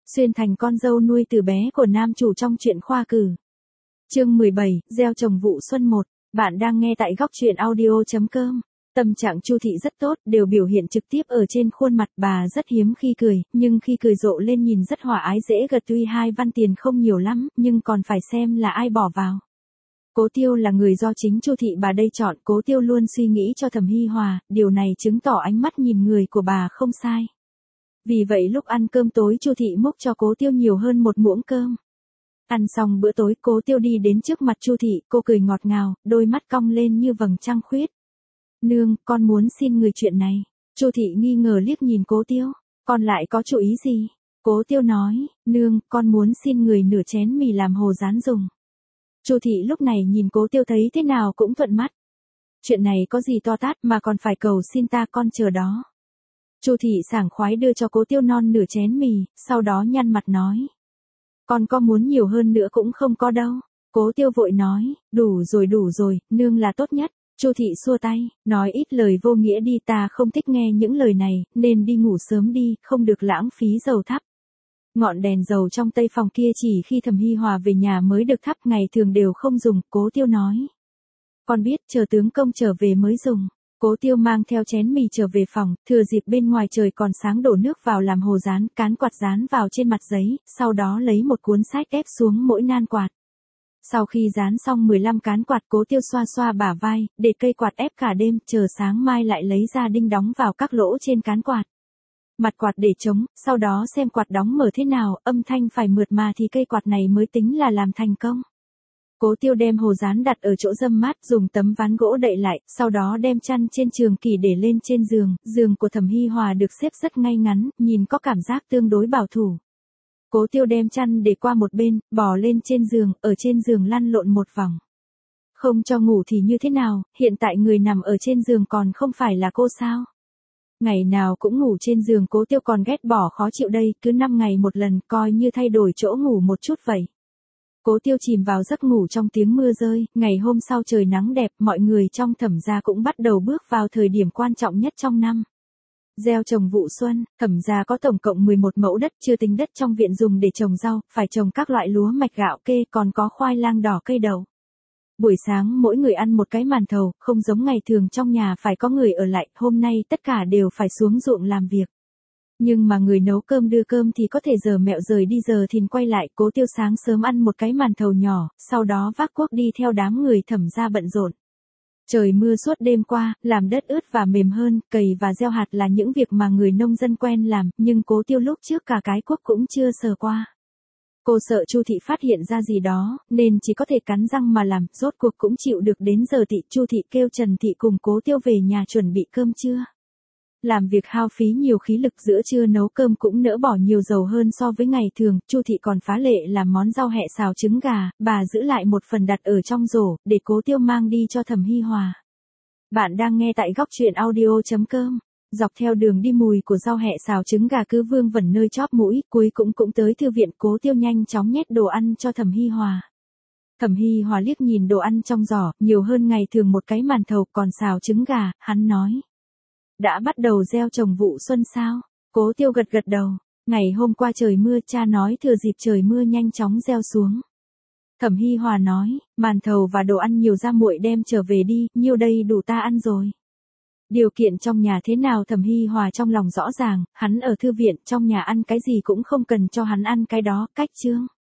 Xuyên thành con dâu nuôi từ bé của nam chủ trong truyện khoa cử. Chương 17, gieo trồng vụ xuân 1. Bạn đang nghe tại góc truyện audio.com. Tâm trạng Chu Thị rất tốt, đều biểu hiện trực tiếp ở trên khuôn mặt. Bà rất hiếm khi cười, nhưng khi cười rộ lên nhìn rất hòa ái dễ gật. Tuy hai văn tiền không nhiều lắm, nhưng còn phải xem là ai bỏ vào. Cố Tiêu là người do chính Chu Thị bà đây chọn. Cố Tiêu luôn suy nghĩ cho Thẩm Hi Hòa, điều này chứng tỏ ánh mắt nhìn người của bà không sai. Vì vậy lúc ăn cơm tối Chu Thị múc cho Cố Tiêu nhiều hơn một muỗng cơm. Ăn xong bữa tối Cố Tiêu đi đến trước mặt Chu Thị, cô cười ngọt ngào, đôi mắt cong lên như vầng trăng khuyết. Nương, con muốn xin người chuyện này. Chu Thị nghi ngờ liếc nhìn Cố Tiêu, con lại có chủ ý gì? Cố Tiêu nói, nương, con muốn xin người nửa chén mì làm hồ rán dùng. Chu Thị lúc này nhìn Cố Tiêu thấy thế nào cũng thuận mắt. Chuyện này có gì to tát mà còn phải cầu xin ta, con chờ đó. Chu Thị sảng khoái đưa cho Cố Tiêu non nửa chén mì, sau đó nhăn mặt nói. Con có muốn nhiều hơn nữa cũng không có đâu. Cố Tiêu vội nói, đủ rồi, nương là tốt nhất. Chu Thị xua tay, nói ít lời vô nghĩa đi, ta không thích nghe những lời này, nên đi ngủ sớm đi, không được lãng phí dầu thắp. Ngọn đèn dầu trong tây phòng kia chỉ khi Thẩm Hi Hòa về nhà mới được thắp, ngày thường đều không dùng. Cố Tiêu nói. Con biết, chờ tướng công trở về mới dùng. Cố Tiêu mang theo chén mì trở về phòng, thừa dịp bên ngoài trời còn sáng đổ nước vào làm hồ rán, cán quạt dán vào trên mặt giấy, sau đó lấy một cuốn sách ép xuống mỗi nan quạt. Sau khi dán xong 15 cán quạt Cố Tiêu xoa xoa bả vai, để cây quạt ép cả đêm, chờ sáng mai lại lấy ra đinh đóng vào các lỗ trên cán quạt. Mặt quạt để trống, sau đó xem quạt đóng mở thế nào, âm thanh phải mượt mà thì cây quạt này mới tính là làm thành công. Cố Tiêu đem hồ rán đặt ở chỗ râm mát, dùng tấm ván gỗ đậy lại, sau đó đem chăn trên trường kỷ để lên trên giường. Giường của Thẩm Hi Hòa được xếp rất ngay ngắn, nhìn có cảm giác tương đối bảo thủ. Cố Tiêu đem chăn để qua một bên, bò lên trên giường, ở trên giường lăn lộn một vòng. Không cho ngủ thì như thế nào, hiện tại người nằm ở trên giường còn không phải là cô sao? Ngày nào cũng ngủ trên giường Cố Tiêu còn ghét bỏ khó chịu đây, cứ 5 ngày một lần, coi như thay đổi chỗ ngủ một chút vậy. Cố Tiêu chìm vào giấc ngủ trong tiếng mưa rơi, ngày hôm sau trời nắng đẹp, mọi người trong Thẩm gia cũng bắt đầu bước vào thời điểm quan trọng nhất trong năm. Gieo trồng vụ xuân, Thẩm gia có tổng cộng 11 mẫu đất, chưa tính đất trong viện dùng để trồng rau, phải trồng các loại lúa mạch gạo kê, còn có khoai lang đỏ cây đậu. Buổi sáng mỗi người ăn một cái màn thầu, không giống ngày thường trong nhà phải có người ở lại, hôm nay tất cả đều phải xuống ruộng làm việc. Nhưng mà người nấu cơm đưa cơm thì có thể giờ mẹo rời đi giờ thìn quay lại. Cố Tiêu sáng sớm ăn một cái màn thầu nhỏ, sau đó vác cuốc đi theo đám người Thẩm gia bận rộn. Trời mưa suốt đêm qua, làm đất ướt và mềm hơn, cày và gieo hạt là những việc mà người nông dân quen làm, nhưng Cố Tiêu lúc trước cả cái cuốc cũng chưa sờ qua. Cô sợ Chu Thị phát hiện ra gì đó, nên chỉ có thể cắn răng mà làm, rốt cuộc cũng chịu được. Đến giờ Thị Chu Thị kêu Trần Thị cùng Cố Tiêu về nhà chuẩn bị cơm trưa. Làm việc hao phí nhiều khí lực, giữa trưa nấu cơm cũng nỡ bỏ nhiều dầu hơn so với ngày thường. Chu Thị còn phá lệ làm món rau hẹ xào trứng gà, bà giữ lại một phần đặt ở trong rổ, để Cố Tiêu mang đi cho Thẩm Hi Hòa. Bạn đang nghe tại góc truyện audio.com. Dọc theo đường đi mùi của rau hẹ xào trứng gà cứ vương vẩn nơi chóp mũi, cuối cũng tới thư viện. Cố Tiêu nhanh chóng nhét đồ ăn cho Thẩm Hi Hòa. Thẩm Hi Hòa liếc nhìn đồ ăn trong giỏ, nhiều hơn ngày thường một cái màn thầu, còn xào trứng gà, hắn nói. Đã bắt đầu gieo trồng vụ xuân sao? Cố Tiêu gật đầu. Ngày hôm qua trời mưa, cha nói thừa dịp trời mưa nhanh chóng gieo xuống. Thẩm Hi Hòa nói, màn thầu và đồ ăn nhiều ra muội đem trở về đi, nhiêu đây đủ ta ăn rồi. Điều kiện trong nhà thế nào Thẩm Hi Hòa trong lòng rõ ràng, hắn ở thư viện, trong nhà ăn cái gì cũng không cần cho hắn ăn cái đó. Cách chương